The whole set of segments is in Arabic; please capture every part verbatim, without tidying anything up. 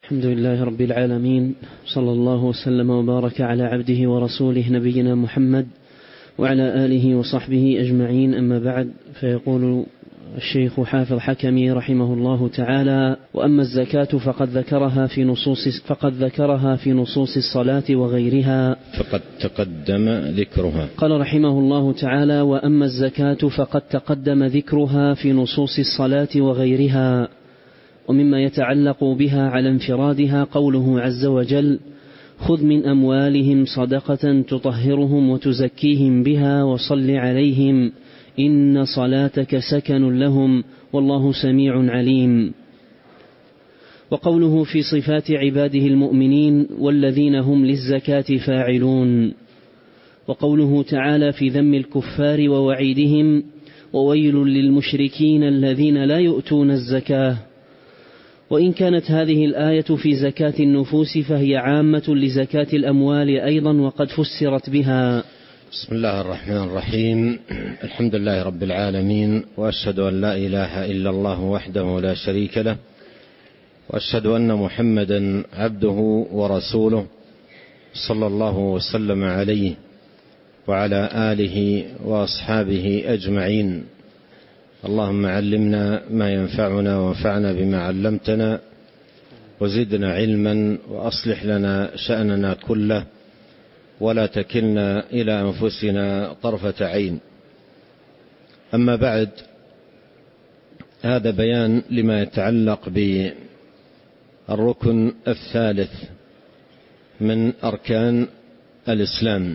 الحمد لله رب العالمين، صلى الله وسلم وبارك على عبده ورسوله نبينا محمد وعلى آله وصحبه أجمعين. أما بعد، فيقول الشيخ حافظ حكمي رحمه الله تعالى: وأما الزكاة فقد ذكرها في نصوص فقد ذكرها في نصوص الصلاة وغيرها. فقد تقدم ذكرها. قال رحمه الله تعالى: وأما الزكاة فقد تقدم ذكرها في نصوص الصلاة وغيرها. ومما يتعلق بها على انفرادها قوله عز وجل: خذ من أموالهم صدقة تطهرهم وتزكيهم بها وصل عليهم إن صلاتك سكن لهم والله سميع عليم. وقوله في صفات عباده المؤمنين: والذين هم للزكاة فاعلون. وقوله تعالى في ذم الكفار ووعيدهم: وويل للمشركين الذين لا يؤتون الزكاة. وإن كانت هذه الآية في زكاة النفوس فهي عامة لزكاة الأموال أيضا، وقد فسرت بها. بسم الله الرحمن الرحيم. الحمد لله رب العالمين، وأشهد أن لا إله إلا الله وحده لا شريك له، وأشهد أن محمدا عبده ورسوله صلى الله وسلم عليه وعلى آله وأصحابه أجمعين. اللهم علمنا ما ينفعنا وانفعنا بما علمتنا، وزدنا علما، وأصلح لنا شأننا كله، ولا تكلنا إلى أنفسنا طرفة عين. أما بعد، هذا بيان لما يتعلق بالركن الثالث من أركان الإسلام.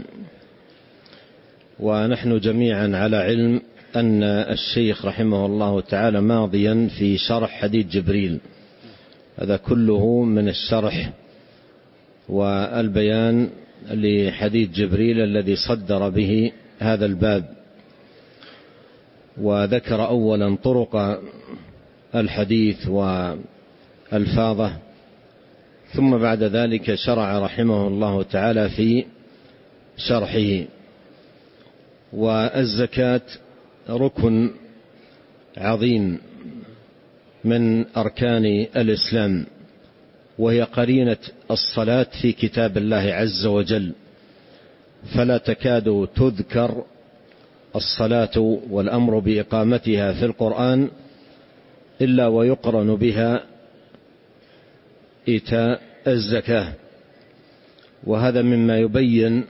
ونحن جميعا على علم أن الشيخ رحمه الله تعالى ماضيا في شرح حديث جبريل، هذا كله من الشرح والبيان لحديث جبريل الذي صدر به هذا الباب. وذكر أولا طرق الحديث والفاظه، ثم بعد ذلك شرع رحمه الله تعالى في شرحه. والزكاة ركن عظيم من أركان الإسلام، وهي قرينة الصلاة في كتاب الله عز وجل، فلا تكاد تذكر الصلاة والأمر بإقامتها في القرآن إلا ويقرن بها إيتاء الزكاة. وهذا مما يبين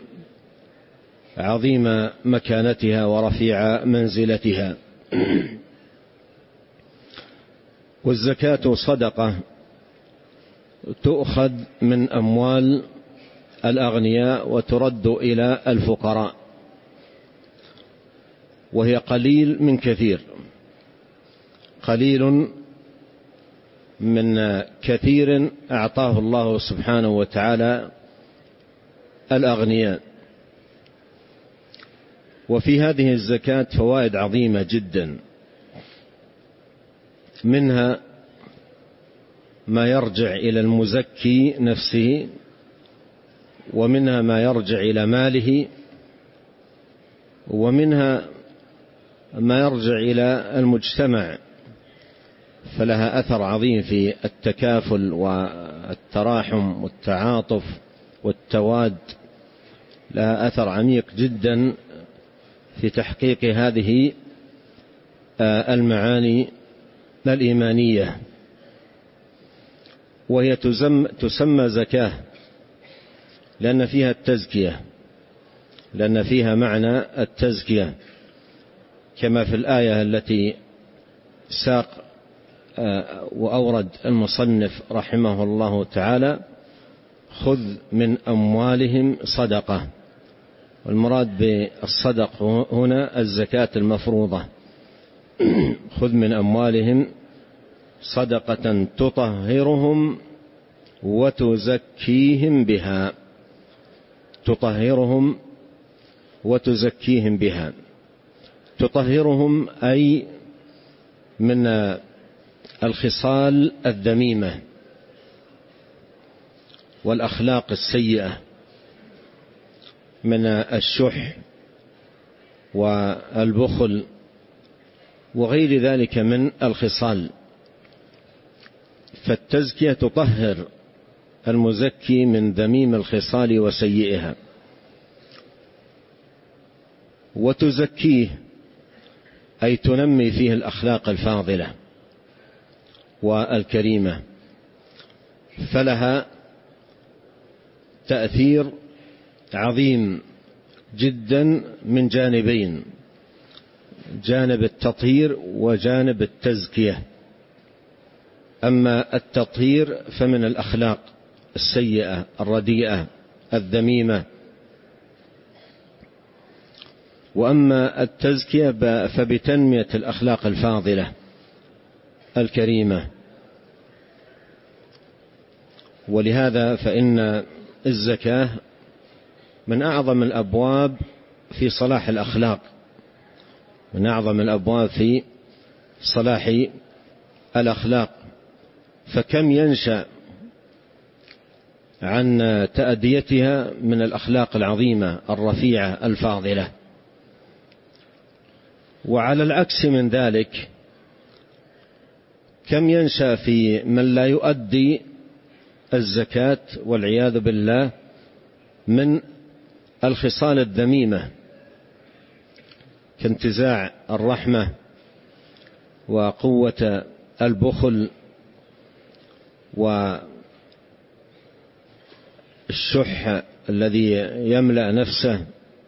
عظيم مكانتها ورفيع منزلتها. والزكاة صدقة تؤخذ من أموال الأغنياء وترد إلى الفقراء، وهي قليل من كثير، قليل من كثير أعطاه الله سبحانه وتعالى الأغنياء. وفي هذه الزكاة فوائد عظيمة جدا، منها ما يرجع إلى المزكي نفسه، ومنها ما يرجع إلى ماله، ومنها ما يرجع إلى المجتمع، فلها أثر عظيم في التكافل والتراحم والتعاطف والتواد، لها أثر عميق جدا في تحقيق هذه المعاني الإيمانية. وهي تسمى زكاة لأن فيها التزكية، لأن فيها معنى التزكية، كما في الآية التي ساق وأورد المصنف رحمه الله تعالى: خذ من أموالهم صدقة. والمراد بالصدق هنا الزكاة المفروضة. خذ من أموالهم صدقة تطهرهم وتزكيهم بها. تطهرهم وتزكيهم بها. تطهرهم أي من الخصال الذميمة والأخلاق السيئة، من الشح والبخل وغير ذلك من الخصال. فالتزكية تطهر المزكي من ذميم الخصال وسيئها، وتزكيه أي تنمي فيه الأخلاق الفاضلة والكريمة، فلها تأثير عظيم جدا من جانبين، جانب التطهير وجانب التزكية. أما التطهير فمن الأخلاق السيئة الرديئة الذميمة، وأما التزكية فبتنمية الأخلاق الفاضلة الكريمة. ولهذا فإن الزكاة من أعظم الأبواب في صلاح الأخلاق، من أعظم الأبواب في صلاح الأخلاق، فكم ينشأ عن تأديتها من الأخلاق العظيمة الرفيعة الفاضلة. وعلى العكس من ذلك كم ينشأ في من لا يؤدي الزكاة والعياذ بالله من الخصال الذميمة كانتزاع الرحمة وقوة البخل والشح الذي يملأ نفسه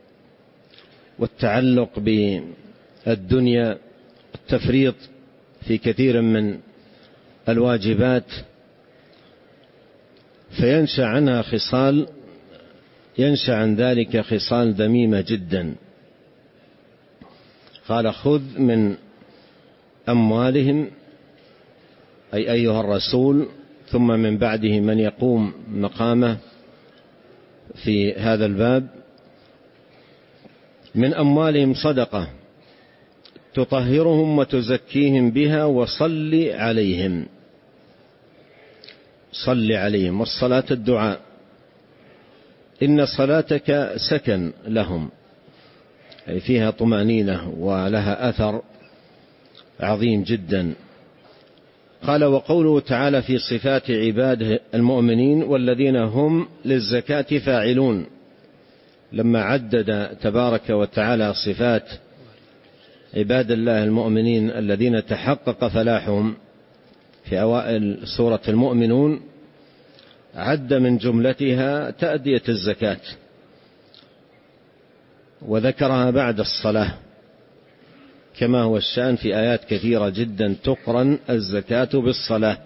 والتعلق بالدنيا، التفريط في كثير من الواجبات، فينشأ عنها خصال ينشأ عن ذلك خصال ذميمة جدا. قال خذ من أموالهم، أي أيها الرسول، ثم من بعده من يقوم مقامه في هذا الباب، من أموالهم صدقة تطهرهم وتزكيهم بها وصل عليهم. صل عليهم، والصلاة الدعاء، إن صلاتك سكن لهم، أي فيها طمأنينة ولها أثر عظيم جدا. قال وقوله تعالى في صفات عباده المؤمنين والذين هم للزكاة فاعلون، لما عدد تبارك وتعالى صفات عباد الله المؤمنين الذين تحقق فلاحهم في أوائل سورة المؤمنون، عد من جملتها تأدية الزكاة، وذكرها بعد الصلاة كما هو الشأن في آيات كثيرة جدا تقرن الزكاة بالصلاة.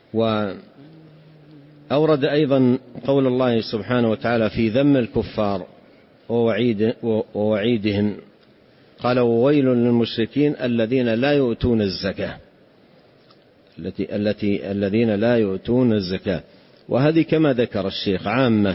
وأورد أيضا قول الله سبحانه وتعالى في ذم الكفار ووعيد ووعيدهم، قال وويل للمشركين الذين لا يؤتون الزكاة التي التي الذين لا يؤتون الزكاة. وهذه كما ذكر الشيخ عامة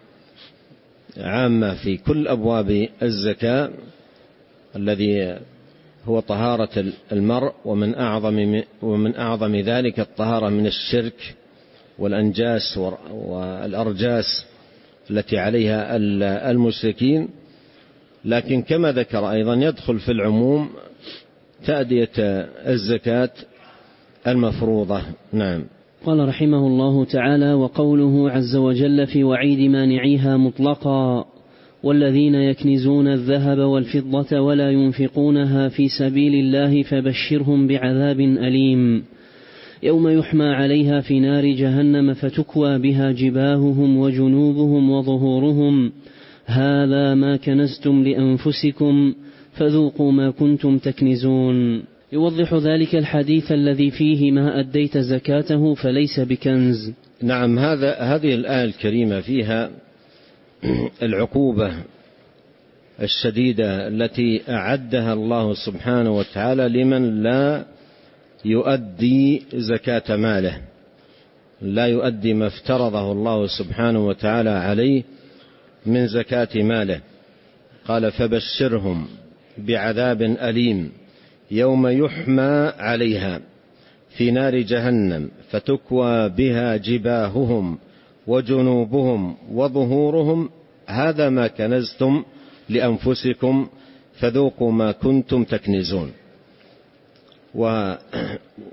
عامة في كل أبواب الزكاة، الذي هو طهارة المرء، ومن أعظم ومن أعظم ذلك الطهارة من الشرك والأنجاس والأرجاس التي عليها المشركين. لكن كما ذكر أيضا يدخل في العموم تأدية الزكاة المفروضة. نعم. قال رحمه الله تعالى وقوله عز وجل في وعيد مانعيها مطلقا والذين يكنزون الذهب والفضة ولا ينفقونها في سبيل الله فبشرهم بعذاب أليم يوم يحمى عليها في نار جهنم فتكوى بها جباههم وجنوبهم وظهورهم هذا ما كنزتم لأنفسكم فذوقوا ما كنتم تكنزون. يوضح ذلك الحديث الذي فيه ما أديت زكاته فليس بكنز. نعم، هذا هذه الآية الكريمة فيها العقوبة الشديدة التي أعدها الله سبحانه وتعالى لمن لا يؤدي زكاة ماله، لا يؤدي ما افترضه الله سبحانه وتعالى عليه من زكاة ماله. قال فبشرهم بعذاب أليم يوم يحمى عليها في نار جهنم فتكوى بها جباههم وجنوبهم وظهورهم هذا ما كنزتم لأنفسكم فذوقوا ما كنتم تكنزون.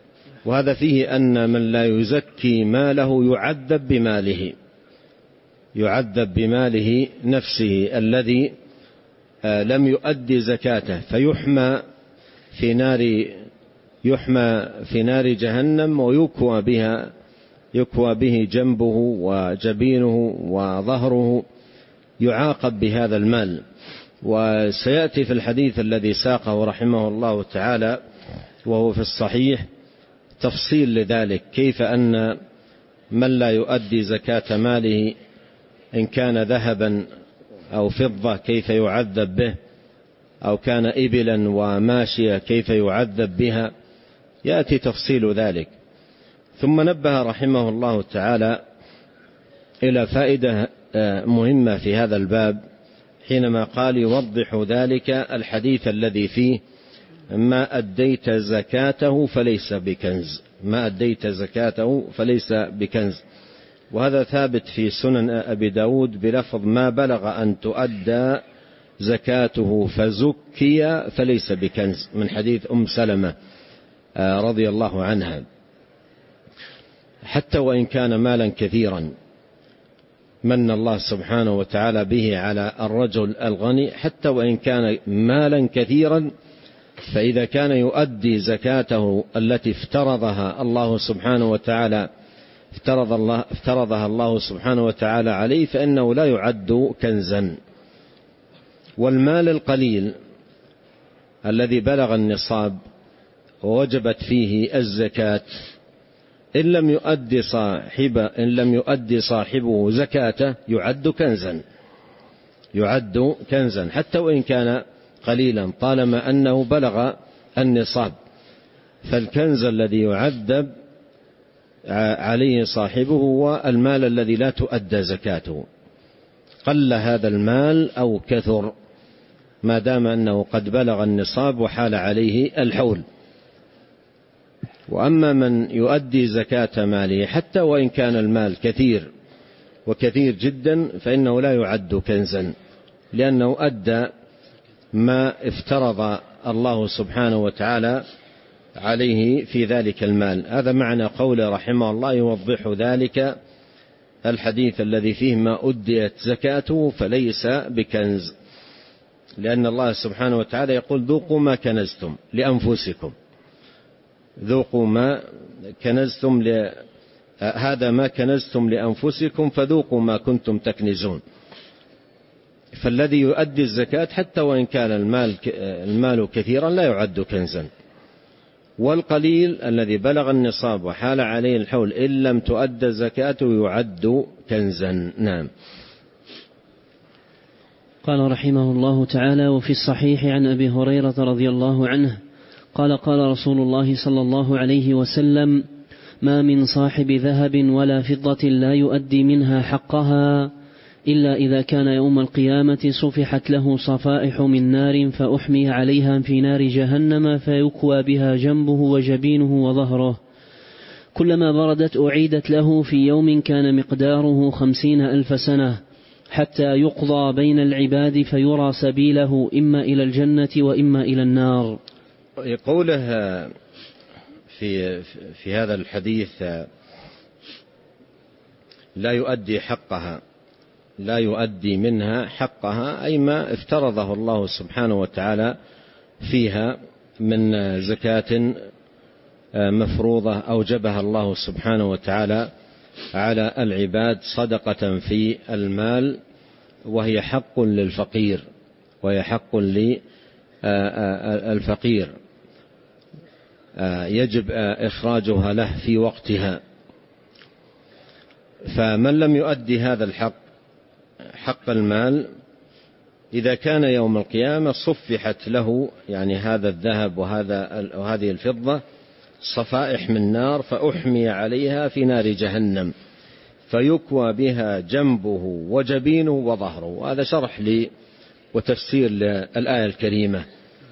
وهذا فيه أن من لا يزكي ماله يعذب بماله يعذب بماله نفسه الذي لم يؤدي زكاته، فيحمى في نار يحمى في نار جهنم ويكوى بها يكوى به جنبه وجبينه وظهره، يعاقب بهذا المال. وسيأتي في الحديث الذي ساقه رحمه الله تعالى وهو في الصحيح تفصيل لذلك، كيف أن من لا يؤدي زكاة ماله إن كان ذهبا أو فضة كيف يعذب به، أو كان إبلا وماشية كيف يعذب بها، يأتي تفصيل ذلك. ثم نبه رحمه الله تعالى إلى فائدة مهمة في هذا الباب حينما قال يوضح ذلك الحديث الذي فيه ما أديت زكاته فليس بكنز ما أديت زكاته فليس بكنز وهذا ثابت في سنن أبي داود بلفظ ما بلغ أن تؤدى زكاته فزكي فليس بكنز، من حديث أم سلمة رضي الله عنها. حتى وإن كان مالا كثيرا من الله سبحانه وتعالى به على الرجل الغني، حتى وإن كان مالا كثيرا، فإذا كان يؤدي زكاته التي افترضها الله سبحانه وتعالى افترض الله افترضها الله سبحانه وتعالى عليه فإنه لا يعد كنزا. والمال القليل الذي بلغ النصاب ووجبت فيه الزكاة إن لم يؤدي صاحبه إن لم يؤدي صاحبه زكاته يعد كنزا يعد كنزا حتى وإن كان قليلا طالما أنه بلغ النصاب. فالكنز الذي يعذب عليه صاحبه هو المال الذي لا تؤدى زكاته، قل هذا المال أو كثر، ما دام أنه قد بلغ النصاب وحال عليه الحول. وأما من يؤدي زكاة ماله حتى وإن كان المال كثير وكثير جدا فإنه لا يعد كنزا، لأنه أدى ما افترض الله سبحانه وتعالى عليه في ذلك المال. هذا معنى قول رحمه الله يوضح ذلك الحديث الذي فيه ما أديت زكاته فليس بكنز، لأن الله سبحانه وتعالى يقول ذوقوا ما كنزتم لأنفسكم، ذوقوا ما كنزتم ل... هذا ما كنزتم لأنفسكم فذوقوا ما كنتم تكنزون. فالذي يؤدي الزكاة حتى وإن كان المال المال كثيرا لا يعد كنزا، والقليل الذي بلغ النصاب وحال عليه الحول إن لم تؤدى زكاته يعد كنزا. نعم. قال رحمه الله تعالى: وفي الصحيح عن أبي هريرة رضي الله عنه قال قال رسول الله صلى الله عليه وسلم: ما من صاحب ذهب ولا فضة لا يؤدي منها حقها إلا إذا كان يوم القيامة صفحت له صفائح من نار فأحمي عليها في نار جهنم فيكوى بها جنبه وجبينه وظهره، كلما بردت أعيدت له في يوم كان مقداره خمسين ألف سنة حتى يقضى بين العباد فيرى سبيله إما إلى الجنة وإما إلى النار. قوله في في هذا الحديث لا يؤدي حقها لا يؤدي منها حقها أي ما افترضه الله سبحانه وتعالى فيها من زكاة مفروضة أوجبها الله سبحانه وتعالى على العباد صدقة في المال، وهي حق للفقير وهي حق للفقير يجب إخراجها له في وقتها. فمن لم يؤدي هذا الحق حق المال إذا كان يوم القيامة صفحت له يعني هذا الذهب وهذا وهذه الفضة صفائح من نار فأحمي عليها في نار جهنم فيكوى بها جنبه وجبينه وظهره. وهذا شرح لي وتفسير للآية الكريمة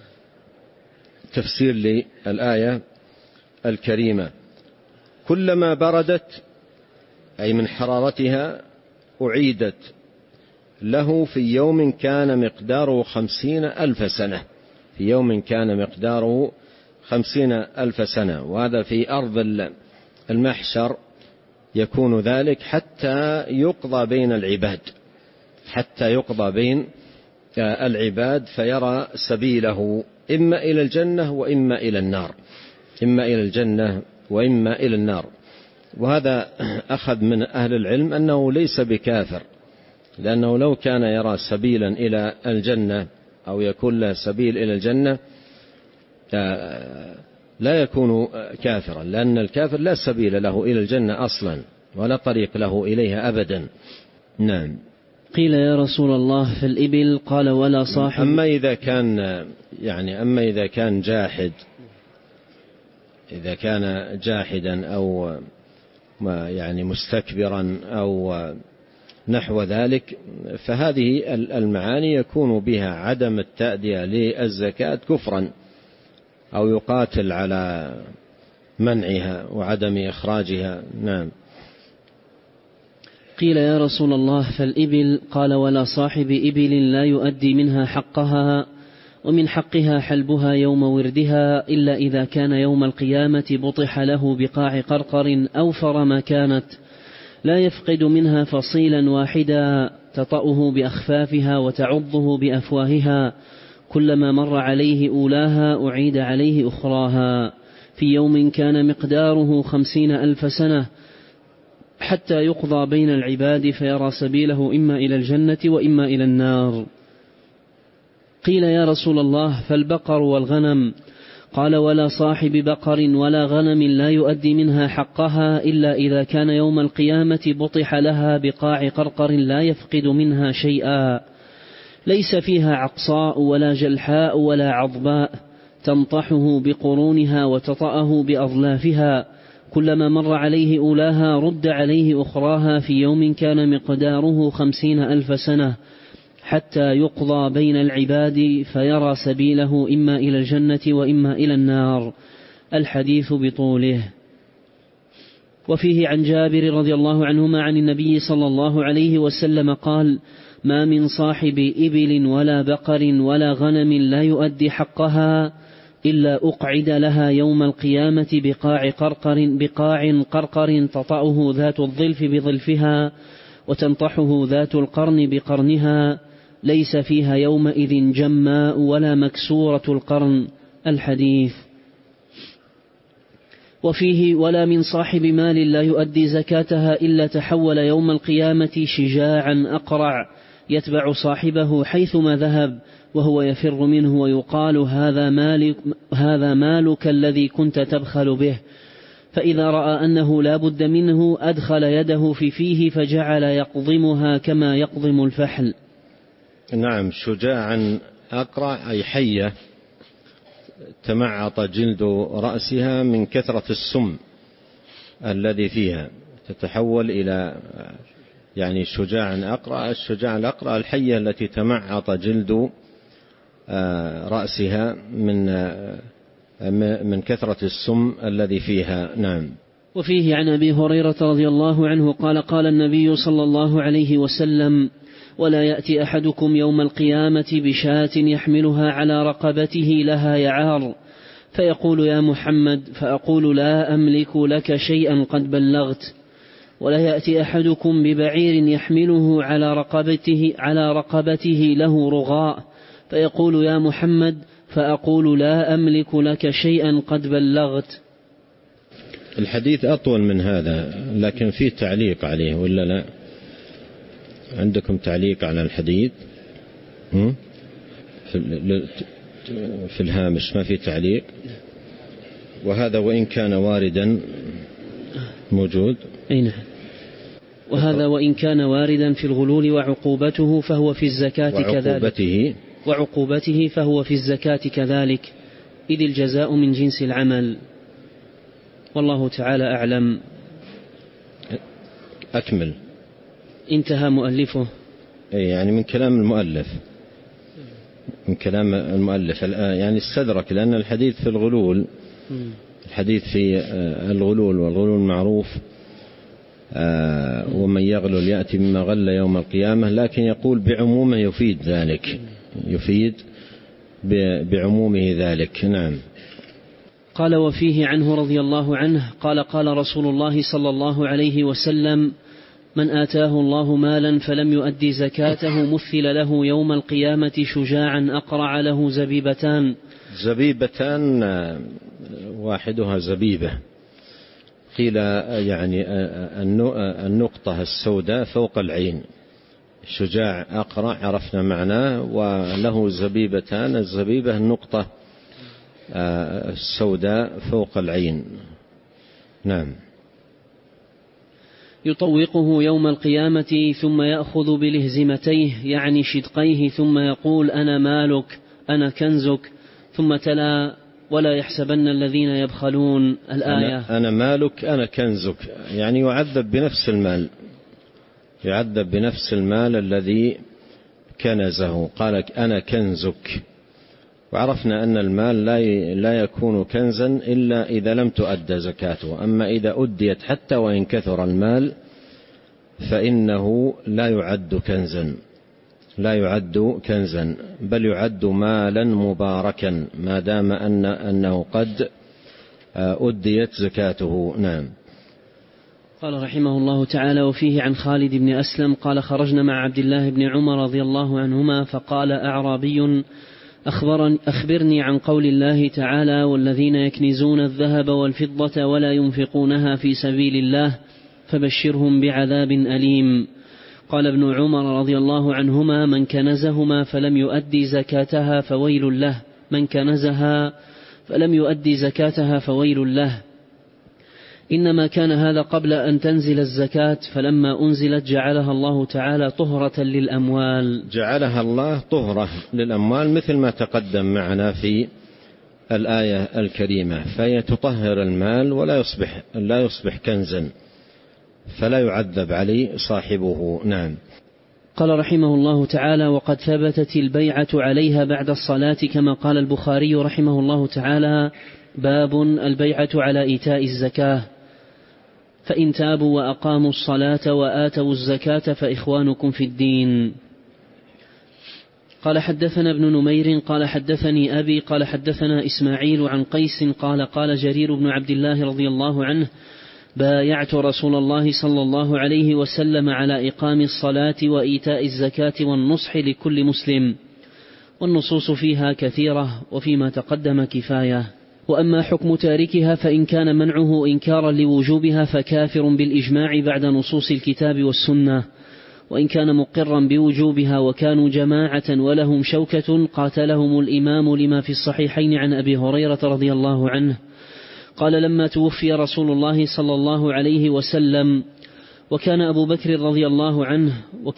تفسير للآية الكريمة كلما بردت أي من حرارتها أعيدت له في يوم كان مقداره خمسين ألف سنة في يوم كان مقداره خمسين ألف سنة، وهذا في أرض المحشر يكون ذلك حتى يقضى بين العباد، حتى يقضى بين العباد فيرى سبيله إما إلى الجنة وإما إلى النار، إما إلى الجنة وإما إلى النار. وهذا أخذ من أهل العلم أنه ليس بكافر، لأنه لو كان يرى سبيلا إلى الجنة أو يكون له سبيل إلى الجنة لا يكون كافرا، لأن الكافر لا سبيل له إلى الجنة أصلا ولا طريق له إليها أبدا. نعم. قيل يا رسول الله في الإبل؟ قال ولا صاحب. أما إذا كان يعني أما إذا كان جاحد، إذا كان جاحدا أو يعني مستكبرا أو نحو ذلك، فهذه المعاني يكون بها عدم التأدية للزكاة كفرا، أو يقاتل على منعها وعدم إخراجها. نعم. قيل يا رسول الله فالإبل؟ قال ولا صاحب إبل لا يؤدي منها حقها، ومن حقها حلبها يوم وردها، إلا إذا كان يوم القيامة بطح له بقاع قرقر أوفر ما كانت، لا يفقد منها فصيلا واحدا تطأه بأخفافها وتعضه بأفواهها، كلما مر عليه أولاها أعيد عليه أخراها، في يوم كان مقداره خمسين ألف سنة، حتى يقضى بين العباد فيرى سبيله إما إلى الجنة وإما إلى النار. قيل يا رسول الله فالبقر والغنم؟ قال ولا صاحب بقر ولا غنم لا يؤدي منها حقها، إلا إذا كان يوم القيامة بطح لها بقاع قرقر لا يفقد منها شيئا، ليس فيها عقصاء ولا جلحاء ولا عضباء، تنطحه بقرونها وتطأه بأظلافها، كلما مر عليه أولاها رد عليه أخراها، في يوم كان مقداره خمسين ألف سنة، حتى يقضى بين العباد فيرى سبيله إما إلى الجنة وإما إلى النار. الحديث بطوله. وفيه عن جابر رضي الله عنهما عن النبي صلى الله عليه وسلم قال: ما من صاحب إبل ولا بقر ولا غنم لا يؤدي حقها إلا أقعد لها يوم القيامة بقاع قرقر بقاع قرقر تطأه ذات الظلف بظلفها وتنطحه ذات القرن بقرنها، ليس فيها يومئذ جماء ولا مكسورة القرن. الحديث. وفيه: ولا من صاحب مال لا يؤدي زكاتها إلا تحول يوم القيامة شجاعا أقرع يتبع صاحبه حيثما ذهب وهو يفر منه، ويقال: هذا مالك, هذا مالك الذي كنت تبخل به، فإذا رأى أنه لا بد منه أدخل يده في فيه فجعل يقضمها كما يقضم الفحل. نعم. شجاعا أقرع أي حية تمعط جلد رأسها من كثرة السم الذي فيها، تتحول إلى يعني شجاعا أقرع. الشجاع الأقرع الحية التي تمعط جلد رأسها من من كثرة السم الذي فيها. نعم. وفيه عن أبي هريرة رضي الله عنه قال: قال النبي صلى الله عليه وسلم: ولا يأتي أحدكم يوم القيامة بشاة يحملها على رقبته لها يعار، فيقول: يا محمد، فأقول: لا أملك لك شيئا قد بلغت. ولا يأتي أحدكم ببعير يحمله على رقبته على رقبته له رغاء، فيقول: يا محمد، فأقول: لا أملك لك شيئا قد بلغت. الحديث أطول من هذا، لكن فيه تعليق عليه ولا لا؟ عندكم تعليق على الحديث في الهامش؟ ما في تعليق. وهذا وإن كان واردا موجود. أي نعم. وهذا وإن كان واردا في الغلول وعقوبته فهو في الزكاة وعقوبته كذلك وعقوبته فهو في الزكاة كذلك، إذ الجزاء من جنس العمل. والله تعالى أعلم. أكمل. انتهى مؤلفه. أي يعني من كلام المؤلف من كلام المؤلف يعني استدرك، لأن الحديث في الغلول الحديث في الغلول والغلول معروف، ومن يغلل يأتي مما غل يوم القيامة، لكن يقول بعمومه يفيد ذلك، يفيد بعمومه ذلك. نعم. قال وفيه عنه رضي الله عنه قال قال رسول الله صلى الله عليه وسلم من آتاه الله مالا فلم يؤدي زكاته مثل له يوم القيامة شجاعا أقرع له زبيبتان. زبيبتان واحدها زبيبة، قيل يعني النقطة السوداء فوق العين، شجاع أقرع عرفنا معناه، وله زبيبتان، الزبيبة النقطة السوداء فوق العين. نعم. يطوقه يوم القيامة ثم يأخذ بلهزمتيه يعني شدقيه ثم يقول أنا مالك أنا كنزك، ثم تلا ولا يحسبن الذين يبخلون الآية. أنا, أنا مالك أنا كنزك، يعني يعذب بنفس المال، يعذب بنفس المال الذي كنزه. قال أنا كنزك، وعرفنا أن المال لا يكون كنزا إلا إذا لم تؤد زكاته، أما إذا أديت حتى وإن كثر المال فإنه لا يعد كنزا، لا يعد كنزا بل يعد مالا مباركا ما دام أن أنه قد أديت زكاته. نعم. قال رحمه الله تعالى وفيه عن خالد بن أسلم قال خرجنا مع عبد الله بن عمر رضي الله عنهما فقال أعرابي أخبرني عن قول الله تعالى والذين يكنزون الذهب والفضة ولا ينفقونها في سبيل الله فبشرهم بعذاب أليم. قال ابن عمر رضي الله عنهما من كنزهما فلم يؤدي زكاتها فويل له، من كنزها فلم يؤدي زكاتها فويل له. إنما كان هذا قبل أن تنزل الزكاة، فلما أنزلت جعلها الله تعالى طهرة للأموال. جعلها الله طهرة للأموال مثل ما تقدم معنا في الآية الكريمة، فهي تطهر المال ولا يصبح لا يصبح كنزا، فلا يعذب عليه صاحبه. نعم. قال رحمه الله تعالى وقد ثبتت البيعة عليها بعد الصلاة كما قال البخاري رحمه الله تعالى باب البيعة على إيتاء الزكاة، فإن تابوا وأقاموا الصلاة وآتوا الزكاة فإخوانكم في الدين. قال حدثنا ابن نمير قال حدثني أبي قال حدثنا إسماعيل عن قيس قال قال جرير بن عبد الله رضي الله عنه بايعت رسول الله صلى الله عليه وسلم على إقام الصلاة وإيتاء الزكاة والنصح لكل مسلم، والنصوص فيها كثيرة وفيما تقدم كفاية. وأما حكم تاركها فإن كان منعه إنكارا لوجوبها فكافر بالإجماع بعد نصوص الكتاب والسنة، وإن كان مقرا بوجوبها وكانوا جماعة ولهم شوكة قاتلهم الإمام لما في الصحيحين عن أبي هريرة رضي الله عنه قال لما توفي رسول الله صلى الله عليه وسلم وكان أبو بكر رضي الله عنه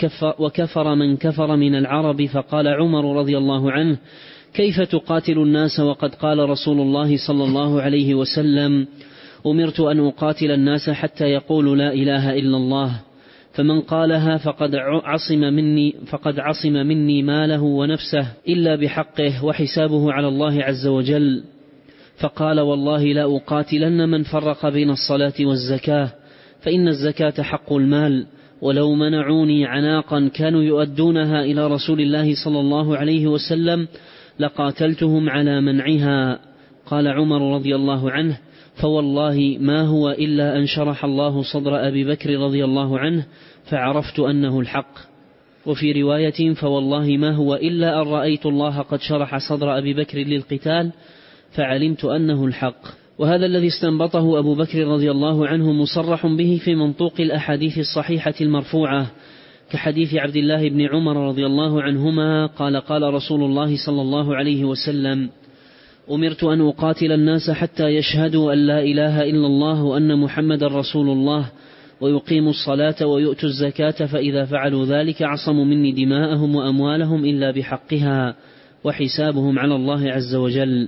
وكفر من كفر من العرب، فقال عمر رضي الله عنه كيف تقاتل الناس وقد قال رسول الله صلى الله عليه وسلم أمرت أن أقاتل الناس حتى يقولوا لا إله إلا الله، فمن قالها فقد عصم مني, فقد عصم مني ماله ونفسه إلا بحقه وحسابه على الله عز وجل. فقال والله لا أقاتلن من فرق بين الصلاة والزكاة، فإن الزكاة حق المال، ولو منعوني عناقا كانوا يؤدونها إلى رسول الله صلى الله عليه وسلم لقاتلتهم على منعها. قال عمر رضي الله عنه فوالله ما هو إلا أن شرح الله صدر أبي بكر رضي الله عنه فعرفت أنه الحق. وفي رواية فوالله ما هو إلا أن رأيت الله قد شرح صدر أبي بكر للقتال فعلمت أنه الحق. وهذا الذي استنبطه أبو بكر رضي الله عنه مصرح به في منطوق الأحاديث الصحيحة المرفوعة، كحديث عبد الله بن عمر رضي الله عنهما قال قال رسول الله صلى الله عليه وسلم أمرت أن أقاتل الناس حتى يشهدوا أن لا إله إلا الله وأن محمد رسول الله ويقيموا الصلاة ويؤتوا الزكاة، فإذا فعلوا ذلك عصموا مني دماءهم وأموالهم إلا بحقها وحسابهم على الله عز وجل.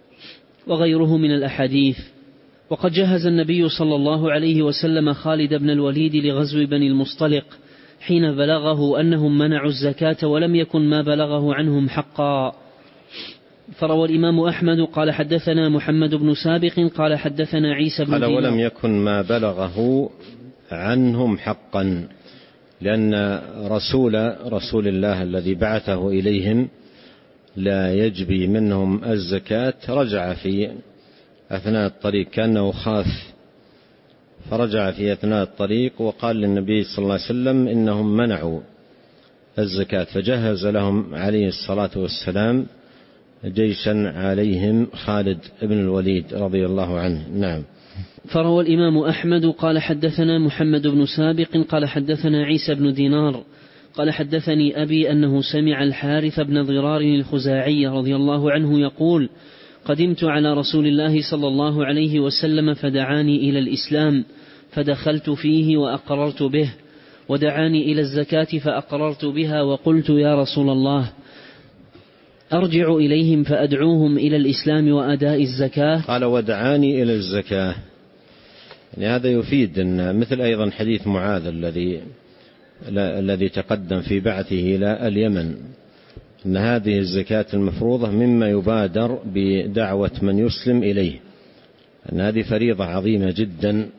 وغيره من الأحاديث. وقد جهز النبي صلى الله عليه وسلم خالد بن الوليد لغزو بني المصطلق حين بلغه أنهم منعوا الزكاة ولم يكن ما بلغه عنهم حقا. فروى الإمام أحمد قال حدثنا محمد بن سابق قال حدثنا عيسى بن قال دينار ولم يكن ما بلغه عنهم حقا، لأن رسول رسول الله الذي بعثه إليهم لا يجبي منهم الزكاة رجع في أثناء الطريق كأنه خاف، فرجع في أثناء الطريق وقال للنبي صلى الله عليه وسلم إنهم منعوا الزكاة، فجهز لهم عليه الصلاة والسلام جيشا عليهم خالد بن الوليد رضي الله عنه. نعم. فروى الإمام أحمد قال حدثنا محمد بن سابق قال حدثنا عيسى بن دينار قال حدثني أبي أنه سمع الحارث بن ضرار الخزاعي رضي الله عنه يقول: قدمت على رسول الله صلى الله عليه وسلم فدعاني إلى الإسلام فدخلت فيه وأقررت به، ودعاني إلى الزكاة فأقررت بها، وقلت: يا رسول الله أرجع إليهم فأدعوهم إلى الإسلام وأداء الزكاة؟ قال: ودعاني إلى الزكاة. يعني هذا يفيد أن مثل أيضا حديث معاذ الذي الذي تقدم في بعثه إلى اليمن، أن هذه الزكاة المفروضة مما يبادر بدعوة من يسلم إليه، أن هذه فريضة عظيمة جدا،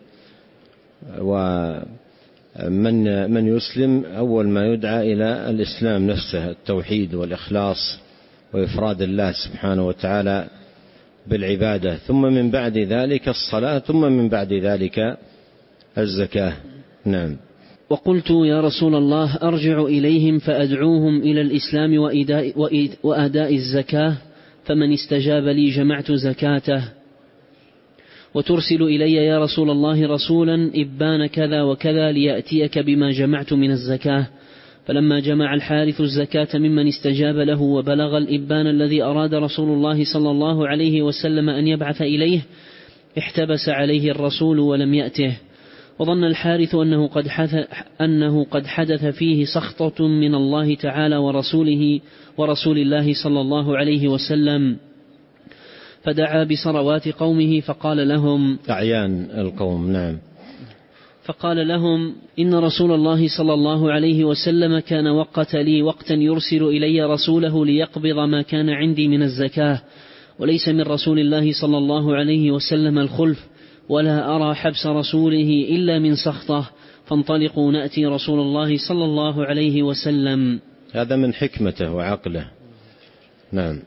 ومن من يسلم أول ما يدعى إلى الإسلام نفسه، التوحيد والإخلاص وإفراد الله سبحانه وتعالى بالعبادة، ثم من بعد ذلك الصلاة، ثم من بعد ذلك الزكاة. نعم. وقلت: يا رسول الله أرجع إليهم فأدعوهم إلى الإسلام وأداء الزكاة، فمن استجاب لي جمعت زكاته، وترسل إلي يا رسول الله رسولا إبان كذا وكذا ليأتيك بما جمعت من الزكاة. فلما جمع الحارث الزكاة ممن استجاب له وبلغ الإبان الذي أراد رسول الله صلى الله عليه وسلم أن يبعث إليه، احتبس عليه الرسول ولم يأته، وظن الحارث أنه قد حدث, أنه قد حدث فيه سخطة من الله تعالى ورسوله ورسول الله صلى الله عليه وسلم، فدعا بصروات قومه فقال لهم أعيان القوم. نعم. فقال لهم: إن رسول الله صلى الله عليه وسلم كان وقت لي وقتا يرسل إلي رسوله ليقبض ما كان عندي من الزكاة، وليس من رسول الله صلى الله عليه وسلم الخلف، ولا أرى حبس رسوله إلا من سخطه، فانطلقوا نأتي رسول الله صلى الله عليه وسلم. هذا من حكمته وعقله. نعم.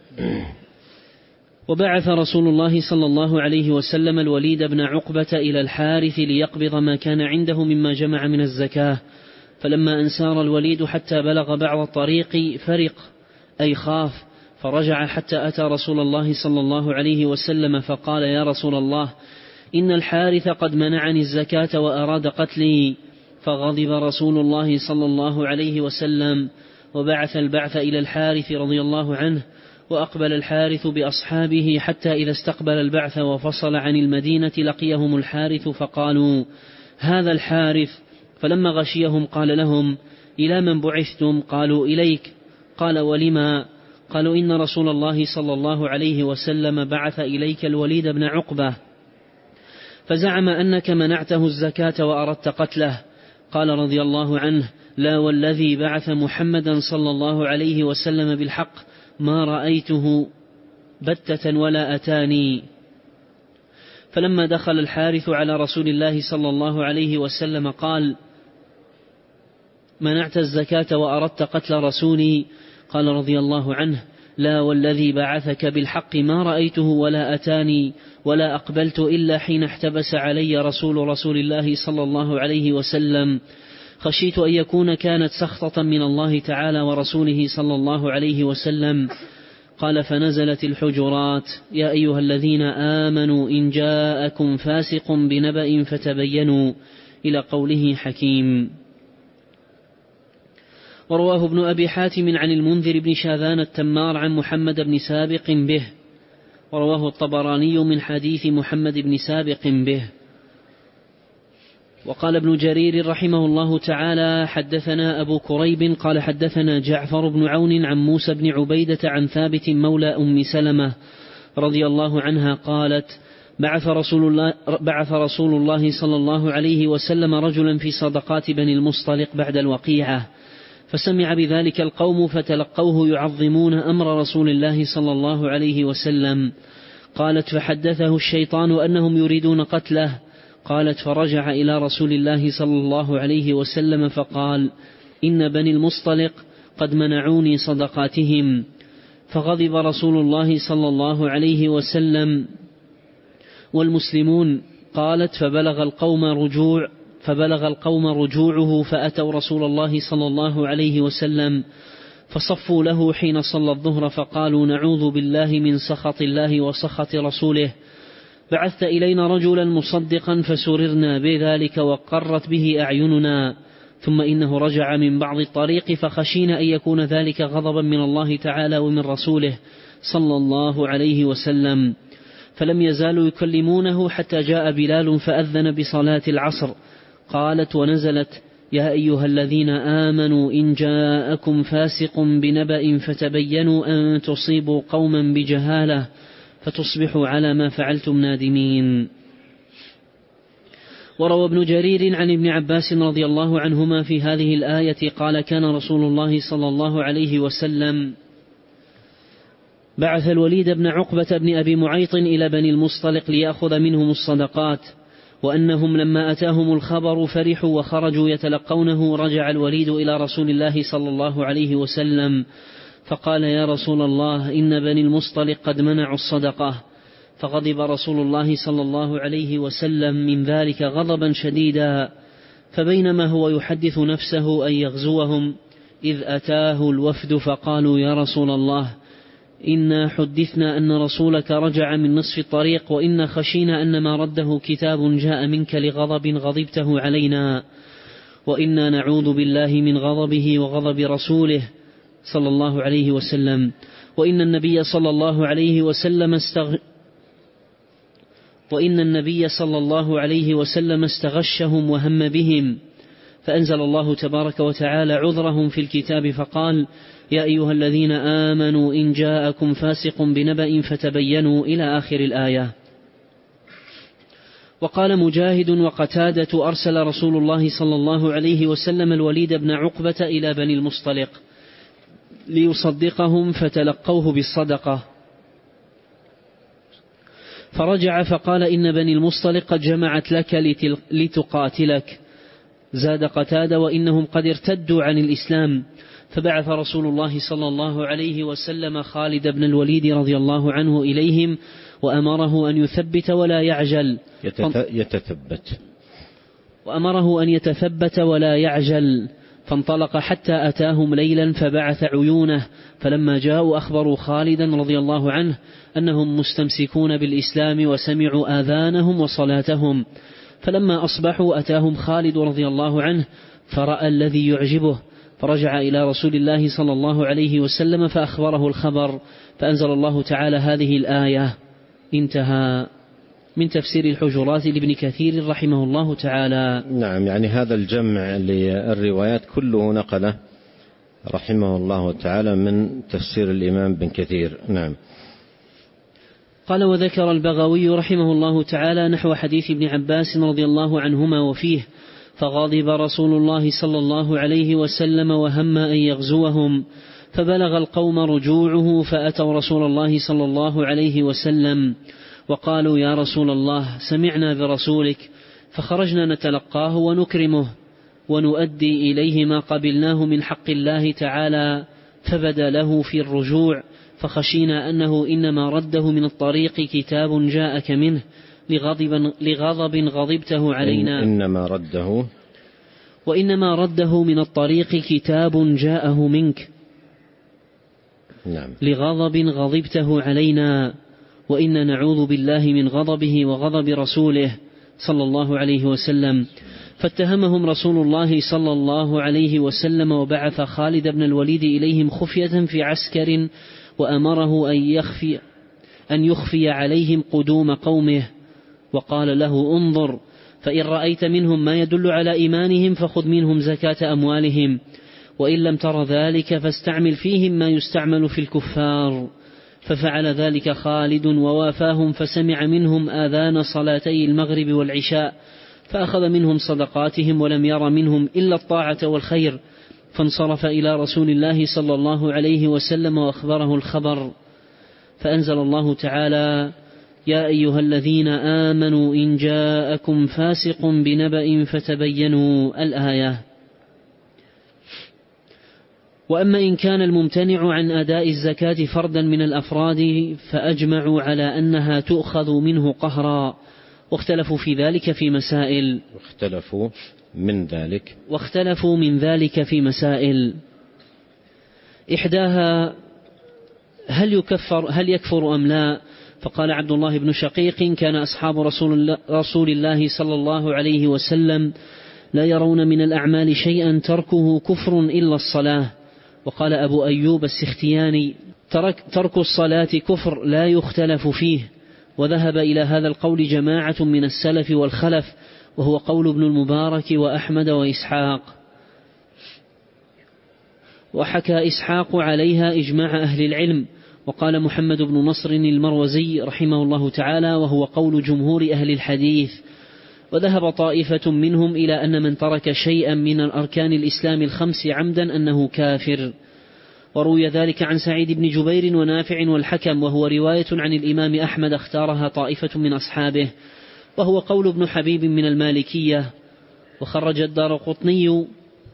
وبعث رسول الله صلى الله عليه وسلم الوليد بن عقبة إلى الحارث ليقبض ما كان عنده مما جمع من الزكاة، فلما أنسار الوليد حتى بلغ بعض الطريق فرق أي خاف، فرجع حتى أتى رسول الله صلى الله عليه وسلم فقال: يا رسول الله إن الحارث قد منعني الزكاة وأراد قتلي. فغضب رسول الله صلى الله عليه وسلم وبعث البعث إلى الحارث رضي الله عنه، وأقبل الحارث بأصحابه حتى إذا استقبل البعث وفصل عن المدينة لقيهم الحارث فقالوا: هذا الحارث. فلما غشيهم قال لهم: إلى من بعثتم؟ قالوا: إليك. قال: ولما؟ قالوا: إن رسول الله صلى الله عليه وسلم بعث إليك الوليد بن عقبة، فزعم أنك منعته الزكاة وأردت قتله. قال رضي الله عنه: لا والذي بعث محمدا صلى الله عليه وسلم بالحق ما رأيته بتة ولا أتاني. فلما دخل الحارث على رسول الله صلى الله عليه وسلم قال: منعت الزكاة وأردت قتل رسولي. قال رضي الله عنه: لا والذي بعثك بالحق ما رأيته ولا أتاني ولا أقبلت إلا حين احتبس علي رسول رسول الله صلى الله عليه وسلم، خشيت أن يكون كانت سخطة من الله تعالى ورسوله صلى الله عليه وسلم. قال: فنزلت الحجرات: يا أيها الذين آمنوا إن جاءكم فاسق بنبأ فتبينوا، إلى قوله حكيم. ورواه ابن أبي حاتم عن المنذر بن شاذان التمار عن محمد بن سابق به، ورواه الطبراني من حديث محمد بن سابق به. وقال ابن جرير رحمه الله تعالى: حدثنا أبو كريب قال حدثنا جعفر بن عون عن موسى بن عبيدة عن ثابت مولى أم سلمة رضي الله عنها قالت: بعث رسول الله, بعث رسول الله صلى الله عليه وسلم رجلا في صدقات بني المصطلق بعد الوقيعة، فسمع بذلك القوم فتلقوه يعظمون أمر رسول الله صلى الله عليه وسلم. قالت: فحدثه الشيطان أنهم يريدون قتله. قالت: فرجع إلى رسول الله صلى الله عليه وسلم فقال: إن بني المصطلق قد منعوني صدقاتهم. فغضب رسول الله صلى الله عليه وسلم والمسلمون. قالت فبلغ القوم رجوع فبلغ القوم رجوعه فأتوا رسول الله صلى الله عليه وسلم فصفوا له حين صلى الظهر فقالوا نعوذ بالله من سخط الله وسخط رسوله، بعثت إلينا رجلا مصدقا فسررنا بذلك وقرت به أعيننا، ثم إنه رجع من بعض الطريق فخشينا أن يكون ذلك غضبا من الله تعالى ومن رسوله صلى الله عليه وسلم، فلم يزالوا يكلمونه حتى جاء بلال فأذن بصلاة العصر. قالت ونزلت يا أيها الذين آمنوا إن جاءكم فاسق بنبأ فتبينوا أن تصيبوا قوما بجهالة فتصبحوا على ما فعلتم نادمين. وروى ابن جرير عن ابن عباس رضي الله عنهما في هذه الآية قال كان رسول الله صلى الله عليه وسلم بعث الوليد بن عقبة بن أبي معيط إلى بني المصطلق ليأخذ منهم الصدقات، وأنهم لما أتاهم الخبر فرحوا وخرجوا يتلقونه. رجع الوليد إلى رسول الله صلى الله عليه وسلم فقال يا رسول الله إن بني المصطلق قد منعوا الصدقة، فغضب رسول الله صلى الله عليه وسلم من ذلك غضبا شديدا، فبينما هو يحدث نفسه أن يغزوهم إذ أتاه الوفد فقالوا يا رسول الله إنا حدثنا أن رسولك رجع من نصف الطريق، وإنا خشينا أن ما رده كتاب جاء منك لغضب غضبته علينا، وإنا نعوذ بالله من غضبه وغضب رسوله صلى الله عليه وسلم، وإن النبي صلى الله عليه وسلم استغ... وإن النبي صلى الله عليه وسلم استغشهم وهم بهم، فأنزل الله تبارك وتعالى عذرهم في الكتاب فقال يا أيها الذين آمنوا إن جاءكم فاسق بنبأ فتبينوا إلى آخر الآية. وقال مجاهد وقتادة أرسل رسول الله صلى الله عليه وسلم الوليد بن عقبة إلى بني المصطلق ليصدقهم فتلقوه بالصدقة، فرجع فقال إن بني المصطلق قد جمعت لك لتقاتلك. زاد قتادة وإنهم قد ارتدوا عن الإسلام، فبعث رسول الله صلى الله عليه وسلم خالد بن الوليد رضي الله عنه إليهم وأمره أن يثبت ولا يعجل يتثبت وأمره أن يتثبت ولا يعجل فانطلق حتى أتاهم ليلا فبعث عيونه، فلما جاءوا أخبروا خالدا رضي الله عنه أنهم مستمسكون بالإسلام وسمعوا آذانهم وصلاتهم، فلما أصبحوا أتاهم خالد رضي الله عنه فرأى الذي يعجبه، فرجع إلى رسول الله صلى الله عليه وسلم فأخبره الخبر، فأنزل الله تعالى هذه الآية. انتهى. من تفسير الحجرات لابن كثير رحمه الله تعالى. نعم، يعني هذا الجمع للروايات كله نقله رحمه الله تعالى من تفسير الإمام بن كثير. نعم. قال وذكر البغوي رحمه الله تعالى نحو حديث ابن عباس رضي الله عنهما وفيه فغضب رسول الله صلى الله عليه وسلم وهم أن يغزوهم، فبلغ القوم رجوعه فأتوا رسول الله صلى الله عليه وسلم وقالوا يا رسول الله سمعنا برسولك، فخرجنا نتلقاه ونكرمه ونؤدي إليه ما قبلناه من حق الله تعالى، فبدا له في الرجوع، فخشينا أنه إنما رده من الطريق كتاب جاءك منه لغضب, لغضب غضبته علينا إنما رده وإنما رده من الطريق كتاب جاءه منك نعم. لغضب غضبته علينا، وإن نعوذ بالله من غضبه وغضب رسوله صلى الله عليه وسلم. فاتهمهم رسول الله صلى الله عليه وسلم وبعث خالد بن الوليد إليهم خفية في عسكر، وأمره أن يخفي, أن يخفي عليهم قدوم قومه، وقال له انظر فإن رأيت منهم ما يدل على إيمانهم فخذ منهم زكاة أموالهم، وإن لم تر ذلك فاستعمل فيهم ما يستعمل في الكفار. ففعل ذلك خالد ووافاهم، فسمع منهم آذان صلاتي المغرب والعشاء، فأخذ منهم صدقاتهم ولم ير منهم إلا الطاعة والخير، فانصرف إلى رسول الله صلى الله عليه وسلم وأخبره الخبر، فأنزل الله تعالى يا أيها الذين آمنوا إن جاءكم فاسق بنبأ فتبينوا الآية. وأما إن كان الممتنع عن أداء الزكاة فردا من الأفراد فأجمعوا على أنها تؤخذ منه قهرا، واختلفوا في ذلك في مسائل واختلفوا من ذلك واختلفوا من ذلك في مسائل إحداها هل يكفر هل يكفر أم لا؟ فقال عبد الله بن شقيق: كان أصحاب رسول الله, رسول الله صلى الله عليه وسلم لا يرون من الأعمال شيئا تركه كفر إلا الصلاة. وقال أبو أيوب السختياني: ترك, ترك الصلاة كفر لا يختلف فيه. وذهب إلى هذا القول جماعة من السلف والخلف، وهو قول ابن المبارك وأحمد وإسحاق. وحكى إسحاق عليها إجماع أهل العلم. وقال محمد بن نصر المروزي رحمه الله تعالى: وهو قول جمهور أهل الحديث. وذهب طائفة منهم إلى أن من ترك شيئا من الأركان الإسلام الخمس عمدا أنه كافر. وروي ذلك عن سعيد بن جبير ونافع والحكم، وهو رواية عن الإمام أحمد اختارها طائفة من أصحابه، وهو قول ابن حبيب من المالكية. وخرج الدارقطني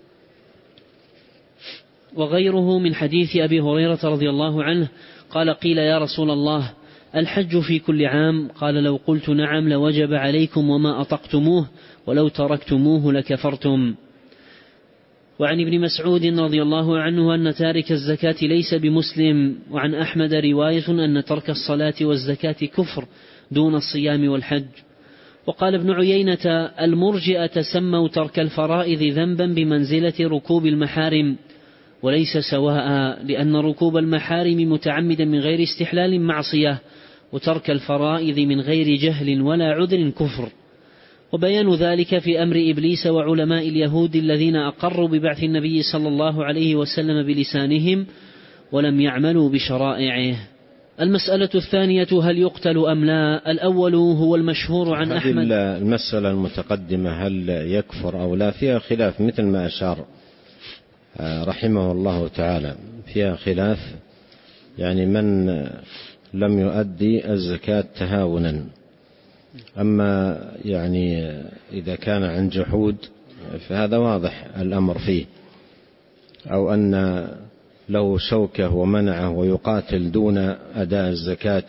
وغيره من حديث أبي هريرة رضي الله عنه قال: قيل يا رسول الله الحج في كل عام؟ قال: لو قلت نعم لوجب عليكم وما أطقتموه، ولو تركتموه لكفرتم. وعن ابن مسعود رضي الله عنه أن تارك الزكاة ليس بمسلم. وعن أحمد رواية أن ترك الصلاة والزكاة كفر دون الصيام والحج. وقال ابن عيينة: المرجئة سموا ترك الفرائض ذنبا بمنزلة ركوب المحارم، وليس سواء، لأن ركوب المحارم متعمدا من غير استحلال معصية، وترك الفرائض من غير جهل ولا عذر كفر. وبيان ذلك في أمر إبليس وعلماء اليهود الذين أقروا ببعث النبي صلى الله عليه وسلم بلسانهم ولم يعملوا بشرائعه. المسألة الثانية: هل يقتل أم لا؟ الأول هو المشهور عن أحمد. المسألة المتقدمة هل يكفر أو لا فيها خلاف، مثل ما أشار رحمه الله تعالى، فيها خلاف. يعني من لم يؤدي الزكاة تهاونا، أما يعني إذا كان عن جحود فهذا واضح الأمر فيه، أو أن له شوكة ومنعه ويقاتل دون أداء الزكاة،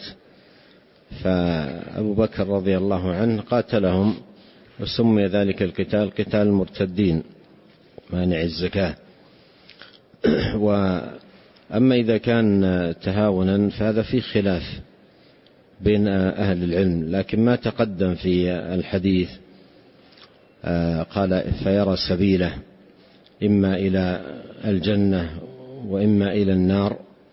فأبو بكر رضي الله عنه قاتلهم، وسمي ذلك القتال قتال المرتدين مانع الزكاة. وأما إذا كان تهاونا فهذا فيه خلاف بين أهل العلم، لكن ما تقدم في الحديث قال: فيرى سبيله إما إلى الجنة وإما إلى النار،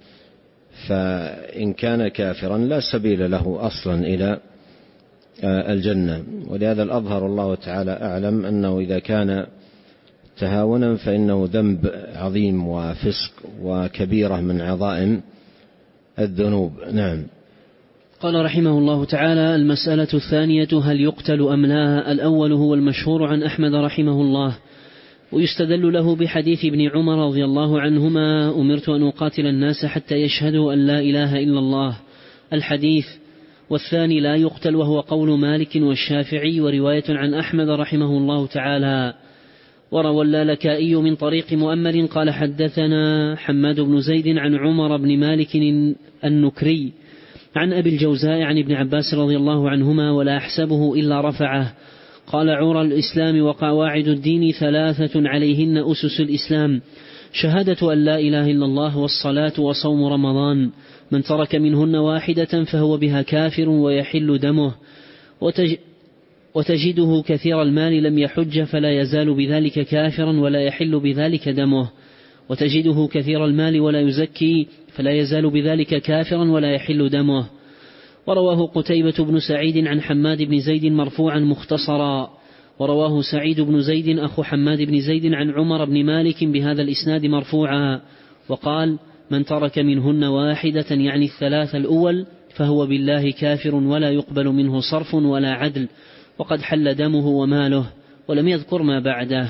فإن كان كافرا لا سبيل له أصلا إلى الجنة. ولهذا الأظهر الله تعالى أعلم أنه إذا كان تهاونا فإنه ذنب عظيم وفسق وكبيرة من عظائم الذنوب. نعم. قال رحمه الله تعالى: المسألة الثانية: هل يقتل أم لا؟ الأول هو المشهور عن أحمد رحمه الله، ويستدل له بحديث ابن عمر رضي الله عنهما: أمرت أن أقاتل الناس حتى يشهدوا أن لا إله إلا الله، الحديث. والثاني لا يقتل، وهو قول مالك والشافعي، ورواية عن أحمد رحمه الله تعالى. وروى اللالكائي من طريق مؤمل قال: حدثنا حماد بن زيد عن عمر بن مالك النكري عن أبي الجوزاء عن ابن عباس رضي الله عنهما: ولا أحسبه إلا رفعه. قال: عور الإسلام وقواعد الدين ثلاثة عليهن أسس الإسلام: شهادة أن لا إله إلا الله، والصلاة، وصوم رمضان. من ترك منهن واحدة فهو بها كافر ويحل دمه. وتج وتجده كثير المال لم يحج فلا يزال بذلك كافرا ولا يحل بذلك دمه. وتجده كثير المال ولا يزكي فلا يزال بذلك كافرا ولا يحل دمه. ورواه قتيبة بن سعيد عن حماد بن زيد مرفوعا مختصرا. ورواه سعيد بن زيد أخو حماد بن زيد عن عمر بن مالك بهذا الإسناد مرفوعا، وقال: من ترك منهن واحدة، يعني الثلاث الأول، فهو بالله كافر ولا يقبل منه صرف ولا عدل، وقد حل دمه وماله. ولم يذكر ما بعده.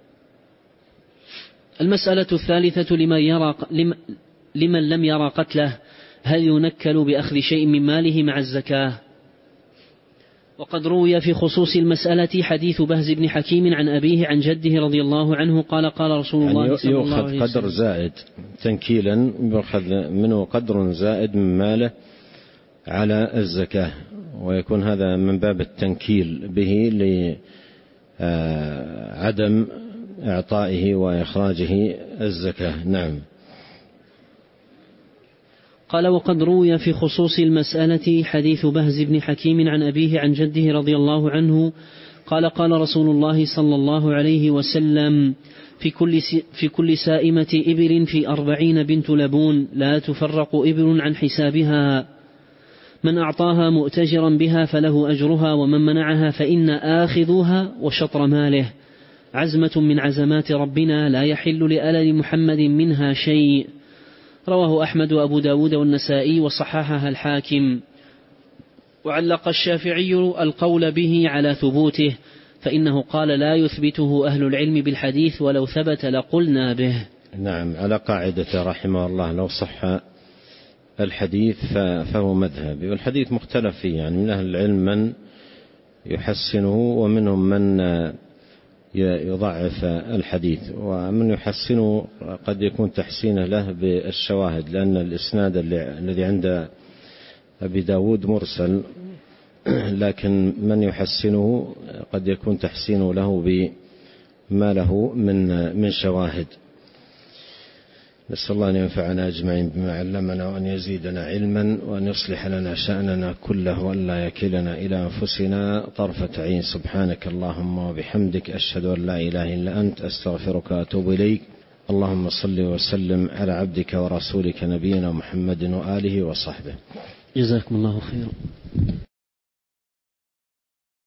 المسألة الثالثة: لمن, يرى لمن لم يرى قتله، هل ينكل بأخذ شيء من ماله مع الزكاة؟ وقد روي في خصوص المسألة حديث بهز بن حكيم عن أبيه عن جده رضي الله عنه قال قال رسول الله يعني صلى الله عليه وسلم يؤخذ قدر زائد تنكيلا، يؤخذ منه قدر زائد من ماله على الزكاة، ويكون هذا من باب التنكيل به لعدم إعطائه وإخراجه الزكاة. نعم. قال وقد روي في خصوص المسألة حديث بهز بن حكيم عن أبيه عن جده رضي الله عنه قال قال رسول الله صلى الله عليه وسلم في كل, في كل سائمة إبل في أربعين بنت لبون لا تفرق إبل عن حسابها، من أعطاها مؤتجرا بها فله أجرها، ومن منعها فإن آخذها وشطر ماله، عزمة من عزمات ربنا لا يحل لآل محمد منها شيء. رواه أحمد وأبو داود والنسائي وصححها الحاكم. وعلق الشافعي القول به على ثبوته، فإنه قال لا يثبته أهل العلم بالحديث، ولو ثبت لقلنا به. نعم، على قاعدة رحمه الله لو صح الحديث فهو مذهبي، والحديث مختلف فيه، يعني من أهل العلم من يحسنه ومنهم من يضعف الحديث، ومن يحسنه قد يكون تحسينه له بالشواهد، لأن الإسناد الذي عند أبي داود مرسل، لكن من يحسنه قد يكون تحسينه له بما له من من شواهد. نسأل الله أن ينفعنا أجمعين بما علمنا، وأن يزيدنا علما، وأن يصلح لنا شأننا كله، وأن لا يكلنا إلى أنفسنا طرفة عين. سبحانك اللهم وبحمدك، أشهد أن لا إله إلا أنت، أستغفرك وأتوب إليك. اللهم صل وسلم على عبدك ورسولك نبينا محمد وآله وصحبه. جزاكم الله خيرا.